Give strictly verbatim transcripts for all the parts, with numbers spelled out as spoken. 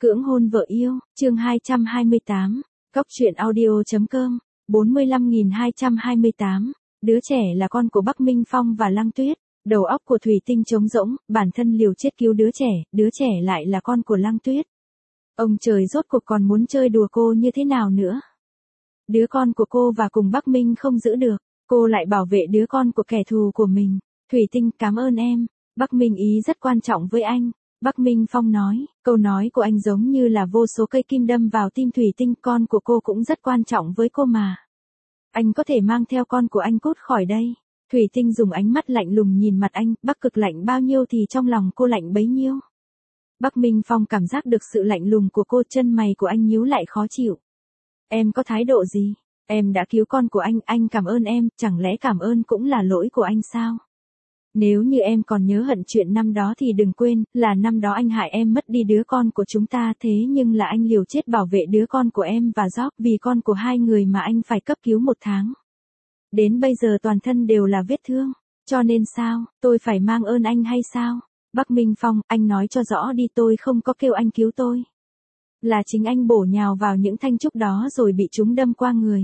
Cưỡng hôn vợ yêu, chương hai trăm hai mươi tám, Cóc truyện audio.com, bốn mươi lăm nghìn hai trăm hai mươi tám, đứa trẻ là con của Bắc Minh Phong và Lăng Tuyết, đầu óc của Thủy Tinh trống rỗng, bản thân liều chết cứu đứa trẻ, đứa trẻ lại là con của Lăng Tuyết. Ông trời rốt cuộc còn muốn chơi đùa cô như thế nào nữa? Đứa con của cô và cùng Bắc Minh không giữ được, cô lại bảo vệ đứa con của kẻ thù của mình. Thủy Tinh, cảm ơn em, Bắc Minh ý rất quan trọng với anh. Bắc Minh Phong nói, câu nói của anh giống như là vô số cây kim đâm vào tim Thủy Tinh, con của cô cũng rất quan trọng với cô mà. Anh có thể mang theo con của anh cút khỏi đây. Thủy Tinh dùng ánh mắt lạnh lùng nhìn mặt anh, Bắc Cực lạnh bao nhiêu thì trong lòng cô lạnh bấy nhiêu. Bắc Minh Phong cảm giác được sự lạnh lùng của cô, chân mày của anh nhíu lại khó chịu. Em có thái độ gì? Em đã cứu con của anh, anh cảm ơn em, chẳng lẽ cảm ơn cũng là lỗi của anh sao? Nếu như em còn nhớ hận chuyện năm đó thì đừng quên, là năm đó anh hại em mất đi đứa con của chúng ta, thế nhưng là anh liều chết bảo vệ đứa con của em và Job, vì con của hai người mà anh phải cấp cứu một tháng. Đến bây giờ toàn thân đều là vết thương, cho nên sao, tôi phải mang ơn anh hay sao? Bắc Minh Phong, anh nói cho rõ đi, tôi không có kêu anh cứu tôi. Là chính anh bổ nhào vào những thanh trúc đó rồi bị chúng đâm qua người.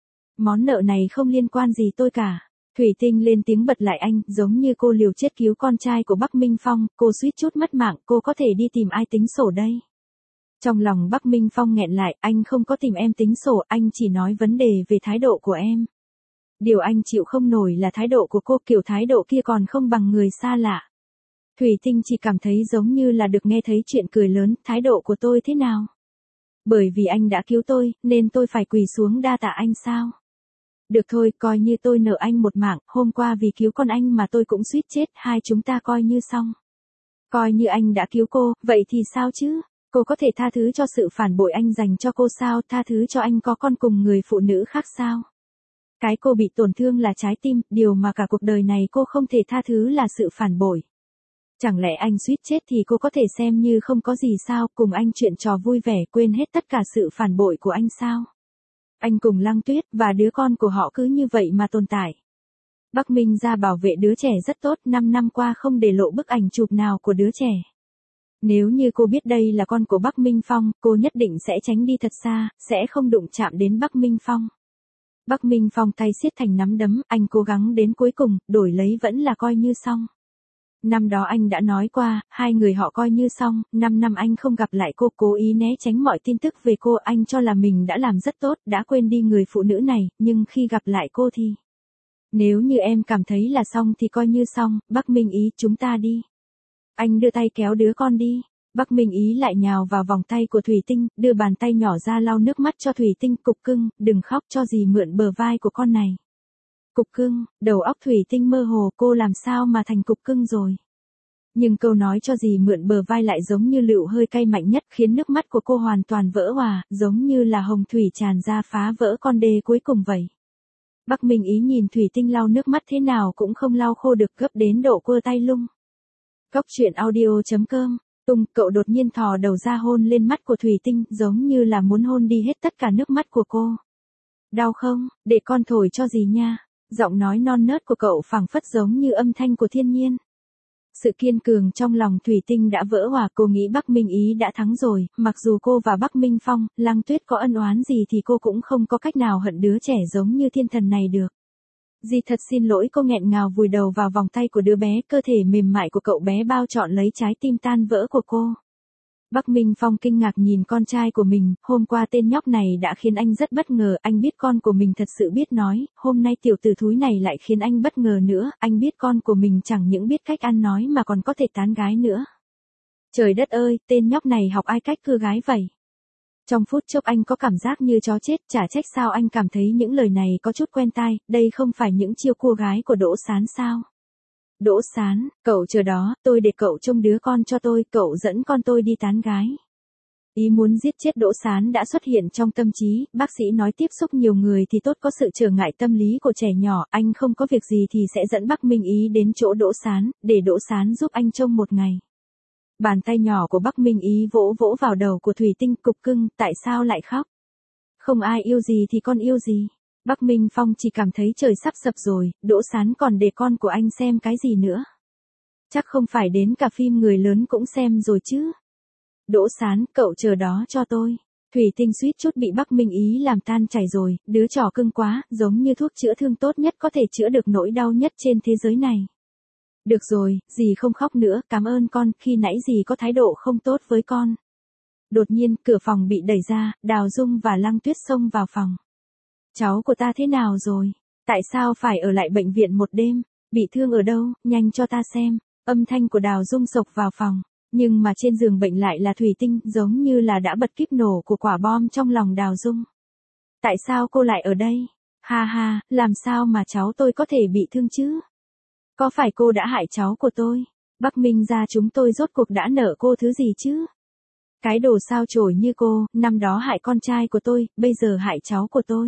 Món nợ này không liên quan gì tôi cả. Thủy Tinh lên tiếng bật lại anh, giống như cô liều chết cứu con trai của Bắc Minh Phong, cô suýt chút mất mạng, cô có thể đi tìm ai tính sổ đây? Trong lòng Bắc Minh Phong nghẹn lại, anh không có tìm em tính sổ, anh chỉ nói vấn đề về thái độ của em. Điều anh chịu không nổi là thái độ của cô, kiểu thái độ kia còn không bằng người xa lạ. Thủy Tinh chỉ cảm thấy giống như là được nghe thấy chuyện cười lớn, thái độ của tôi thế nào? Bởi vì anh đã cứu tôi, nên tôi phải quỳ xuống đa tạ anh sao? Được thôi, coi như tôi nợ anh một mạng, hôm qua vì cứu con anh mà tôi cũng suýt chết, hai chúng ta coi như xong. Coi như anh đã cứu cô, vậy thì sao chứ? Cô có thể tha thứ cho sự phản bội anh dành cho cô sao, tha thứ cho anh có con cùng người phụ nữ khác sao? Cái cô bị tổn thương là trái tim, điều mà cả cuộc đời này cô không thể tha thứ là sự phản bội. Chẳng lẽ anh suýt chết thì cô có thể xem như không có gì sao, cùng anh chuyện trò vui vẻ, quên hết tất cả sự phản bội của anh sao? Anh cùng Lăng Tuyết và đứa con của họ cứ như vậy mà tồn tại. Bắc Minh ra bảo vệ đứa trẻ rất tốt, năm năm qua không để lộ bức ảnh chụp nào của đứa trẻ. Nếu như cô biết đây là con của Bắc Minh Phong, cô nhất định sẽ tránh đi thật xa, sẽ không đụng chạm đến Bắc Minh Phong. Bắc Minh Phong tay siết thành nắm đấm, anh cố gắng đến cuối cùng, đổi lấy vẫn là coi như xong. Năm đó anh đã nói qua, hai người họ coi như xong, năm năm anh không gặp lại cô, cố ý né tránh mọi tin tức về cô, anh cho là mình đã làm rất tốt, đã quên đi người phụ nữ này, nhưng khi gặp lại cô thì... Nếu như em cảm thấy là xong thì coi như xong, Bắc Minh ý, chúng ta đi. Anh đưa tay kéo đứa con đi. Bắc Minh ý lại nhào vào vòng tay của Thủy Tinh, đưa bàn tay nhỏ ra lau nước mắt cho Thủy Tinh, cục cưng, đừng khóc, cho dì mượn bờ vai của con này. Cục cưng, đầu óc Thủy Tinh mơ hồ, cô làm sao mà thành cục cưng rồi. Nhưng câu nói cho dì mượn bờ vai lại giống như lựu hơi cay mạnh nhất, khiến nước mắt của cô hoàn toàn vỡ òa, giống như là hồng thủy tràn ra phá vỡ con đê cuối cùng vậy. Bắc Minh ý nhìn Thủy Tinh lau nước mắt thế nào cũng không lau khô được, gấp đến độ quơ tay lung. Cóc truyện audio.com, Tung, cậu đột nhiên thò đầu ra hôn lên mắt của Thủy Tinh, giống như là muốn hôn đi hết tất cả nước mắt của cô. Đau không, để con thổi cho dì nha. Giọng nói non nớt của cậu phảng phất giống như âm thanh của thiên nhiên. Sự kiên cường trong lòng Thủy Tinh đã vỡ hòa, cô nghĩ Bắc Minh ý đã thắng rồi, mặc dù cô và Bắc Minh Phong, Lăng Tuyết có ân oán gì thì cô cũng không có cách nào hận đứa trẻ giống như thiên thần này được. Dì thật xin lỗi, cô nghẹn ngào vùi đầu vào vòng tay của đứa bé, cơ thể mềm mại của cậu bé bao trọn lấy trái tim tan vỡ của cô. Bắc Minh Phong kinh ngạc nhìn con trai của mình, hôm qua tên nhóc này đã khiến anh rất bất ngờ, anh biết con của mình thật sự biết nói, hôm nay tiểu tử thúi này lại khiến anh bất ngờ nữa, anh biết con của mình chẳng những biết cách ăn nói mà còn có thể tán gái nữa. Trời đất ơi, tên nhóc này học ai cách cưa gái vậy? Trong phút chốc anh có cảm giác như chó chết, chả trách sao anh cảm thấy những lời này có chút quen tai, đây không phải những chiêu cua gái của Đỗ Sán sao? Đỗ Sán, cậu chờ đó, tôi để cậu trông đứa con cho tôi, cậu dẫn con tôi đi tán gái. Ý muốn giết chết Đỗ Sán đã xuất hiện trong tâm trí, bác sĩ nói tiếp xúc nhiều người thì tốt, có sự trở ngại tâm lý của trẻ nhỏ, anh không có việc gì thì sẽ dẫn Bắc Minh ý đến chỗ Đỗ Sán, để Đỗ Sán giúp anh trông một ngày. Bàn tay nhỏ của Bắc Minh ý vỗ vỗ vào đầu của Thủy Tinh, cục cưng, tại sao lại khóc? Không ai yêu gì thì con yêu gì? Bắc Minh Phong chỉ cảm thấy trời sắp sập rồi, Đỗ Sán còn để con của anh xem cái gì nữa? Chắc không phải đến cả phim người lớn cũng xem rồi chứ? Đỗ Sán, cậu chờ đó cho tôi. Thủy Tinh suýt chút bị Bắc Minh Ý làm tan chảy rồi, đứa trò cưng quá, giống như thuốc chữa thương tốt nhất có thể chữa được nỗi đau nhất trên thế giới này. Được rồi, dì không khóc nữa, cảm ơn con, khi nãy dì có thái độ không tốt với con. Đột nhiên, cửa phòng bị đẩy ra, Đào Dung và Lăng Tuyết xông vào phòng. Cháu của ta thế nào rồi? Tại sao phải ở lại bệnh viện một đêm? Bị thương ở đâu? Nhanh cho ta xem. Âm thanh của Đào Dung sộc vào phòng. Nhưng mà trên giường bệnh lại là Thủy Tinh, giống như là đã bật kíp nổ của quả bom trong lòng Đào Dung. Tại sao cô lại ở đây? Ha ha, làm sao mà cháu tôi có thể bị thương chứ? Có phải cô đã hại cháu của tôi? Bắc Minh gia chúng tôi rốt cuộc đã nợ cô thứ gì chứ? Cái đồ sao chổi như cô, năm đó hại con trai của tôi, bây giờ hại cháu của tôi.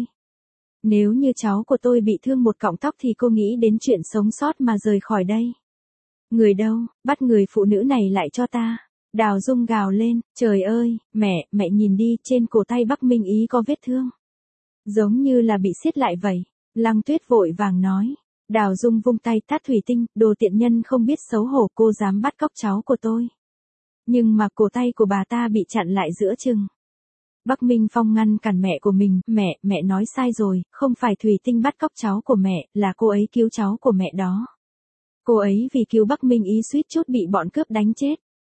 Nếu như cháu của tôi bị thương một cọng tóc thì cô nghĩ đến chuyện sống sót mà rời khỏi đây. Người đâu, bắt người phụ nữ này lại cho ta. Đào Dung gào lên, trời ơi, mẹ, mẹ nhìn đi, trên cổ tay Bắc Minh Ý có vết thương. Giống như là bị siết lại vậy. Lăng Tuyết vội vàng nói. Đào Dung vung tay tát Thủy Tinh, đồ tiện nhân không biết xấu hổ, cô dám bắt cóc cháu của tôi. Nhưng mà cổ tay của bà ta bị chặn lại giữa chừng. Bắc Minh Phong ngăn cản mẹ của mình, mẹ, mẹ nói sai rồi, không phải Thủy Tinh bắt cóc cháu của mẹ, là cô ấy cứu cháu của mẹ đó. Cô ấy vì cứu Bắc Minh Ý suýt chút bị bọn cướp đánh chết.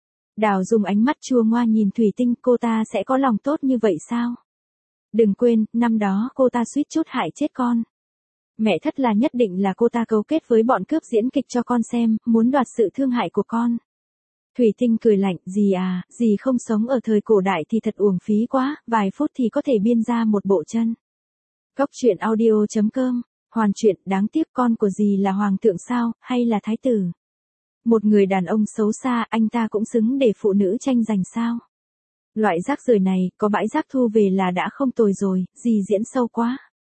Đào Dung ánh mắt chua ngoa nhìn Thủy Tinh, cô ta sẽ có lòng tốt như vậy sao? Đừng quên, năm đó cô ta suýt chút hại chết con. Mẹ thất là nhất định là cô ta cấu kết với bọn cướp diễn kịch cho con xem, muốn đoạt sự thương hại của con. Thủy Tinh cười lạnh, dì à, dì không sống ở thời cổ đại thì thật uổng phí quá, vài phút thì có thể biên ra một bộ chân. Cóc truyện audio chấm com, hoàn truyện, đáng tiếc con của dì là hoàng thượng sao, hay là thái tử? Một người đàn ông xấu xa, anh ta cũng xứng để phụ nữ tranh giành sao? Loại rác rưởi này, có bãi rác thu về là đã không tồi rồi, dì diễn sâu quá.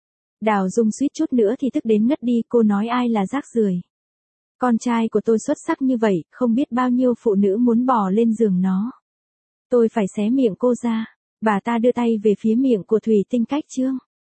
Đào Dung suýt chút nữa thì tức đến ngất đi, cô nói ai là rác rưởi? Con trai của tôi xuất sắc như vậy, không biết bao nhiêu phụ nữ muốn bò lên giường nó. Tôi phải xé miệng cô ra. Bà ta đưa tay về phía miệng của Thủy Tinh cách chương.